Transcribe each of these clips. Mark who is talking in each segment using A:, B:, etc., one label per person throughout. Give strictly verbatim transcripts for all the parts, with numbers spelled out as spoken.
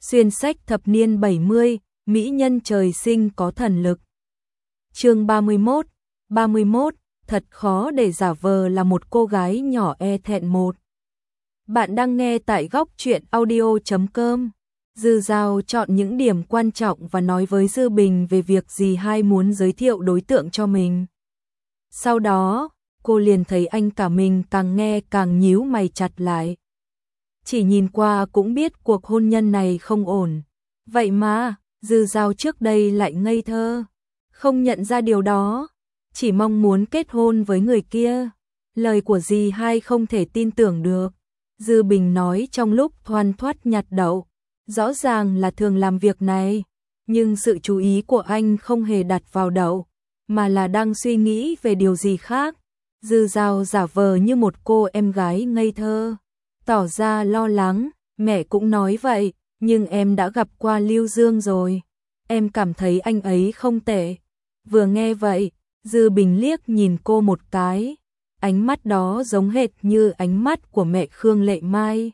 A: Xuyên sách thập niên bảy mươi, mỹ nhân trời sinh có thần lực. Chương ba mươi mốt, ba mươi mốt, thật khó để giả vờ là một cô gái nhỏ e thẹn một. Bạn đang nghe tại góc truyện audio chấm com. Dư Dao chọn những điểm quan trọng và nói với Dư Bình về việc dì hai muốn giới thiệu đối tượng cho mình. Sau đó, cô liền thấy anh cả mình càng nghe càng nhíu mày chặt lại. Chỉ nhìn qua cũng biết cuộc hôn nhân này không ổn. Vậy mà, Dư Dao trước đây lại ngây thơ, không nhận ra điều đó, chỉ mong muốn kết hôn với người kia. Lời của dì hai không thể tin tưởng được. Dư Bình nói trong lúc thoăn thoắt nhặt đậu, rõ ràng là thường làm việc này, nhưng sự chú ý của anh không hề đặt vào đậu, mà là đang suy nghĩ về điều gì khác. Dư Dao giả vờ như một cô em gái ngây thơ, tỏ ra lo lắng, mẹ cũng nói vậy, nhưng em đã gặp qua Lưu Dương rồi, em cảm thấy anh ấy không tệ. Vừa nghe vậy, Dư Bình liếc nhìn cô một cái, ánh mắt đó giống hệt như ánh mắt của mẹ Khương Lệ Mai.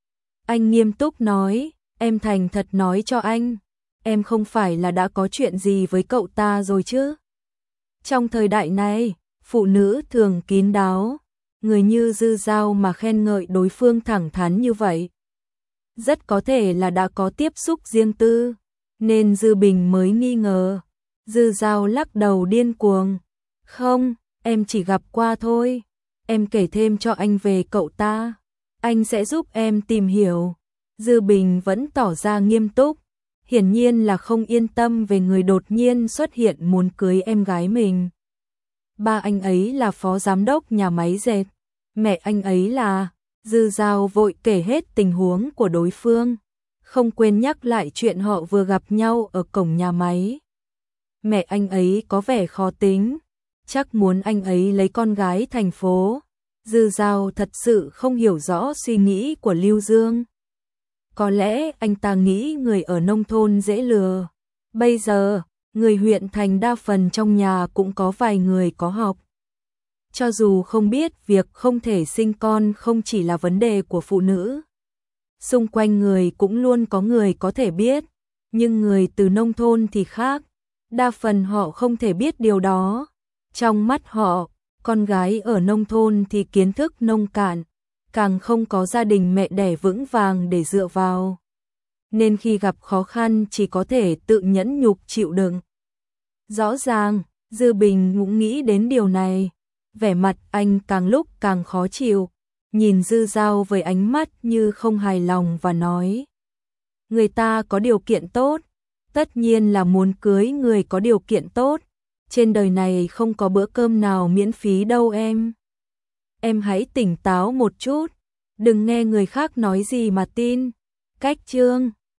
A: Anh nghiêm túc nói, em thành thật nói cho anh, em không phải là đã có chuyện gì với cậu ta rồi chứ? Trong thời đại này, phụ nữ thường kín đáo, người như Dư Dao mà khen ngợi đối phương thẳng thắn như vậy, rất có thể là đã có tiếp xúc riêng tư, nên Dư Bình mới nghi ngờ. Dư Dao lắc đầu điên cuồng, không, em chỉ gặp qua thôi, em kể thêm cho anh về cậu ta, anh sẽ giúp em tìm hiểu. Dư Bình vẫn tỏ ra nghiêm túc, hiển nhiên là không yên tâm về người đột nhiên xuất hiện muốn cưới em gái mình. Ba anh ấy là phó giám đốc nhà máy dệt, mẹ anh ấy là... Dư Dao vội kể hết tình huống của đối phương, không quên nhắc lại chuyện họ vừa gặp nhau ở cổng nhà máy. Mẹ anh ấy có vẻ khó tính, chắc muốn anh ấy lấy con gái thành phố. Dư Dao thật sự không hiểu rõ suy nghĩ của Lưu Dương. Có lẽ anh ta nghĩ người ở nông thôn dễ lừa. Bây giờ, người huyện thành đa phần trong nhà cũng có vài người có học. Cho dù không biết việc không thể sinh con không chỉ là vấn đề của phụ nữ, xung quanh người cũng luôn có người có thể biết, nhưng người từ nông thôn thì khác, đa phần họ không thể biết điều đó. Trong mắt họ, con gái ở nông thôn thì kiến thức nông cạn, càng không có gia đình mẹ đẻ vững vàng để dựa vào, nên khi gặp khó khăn chỉ có thể tự nhẫn nhục chịu đựng. Rõ ràng, Dư Bình cũng nghĩ đến điều này. Vẻ mặt anh càng lúc càng khó chịu, nhìn Dư Dao với ánh mắt như không hài lòng và nói, người ta có điều kiện tốt, tất nhiên là muốn cưới người có điều kiện tốt, trên đời này không có bữa cơm nào miễn phí đâu em. Em hãy tỉnh táo một chút, đừng nghe người khác nói gì mà tin. Cách chương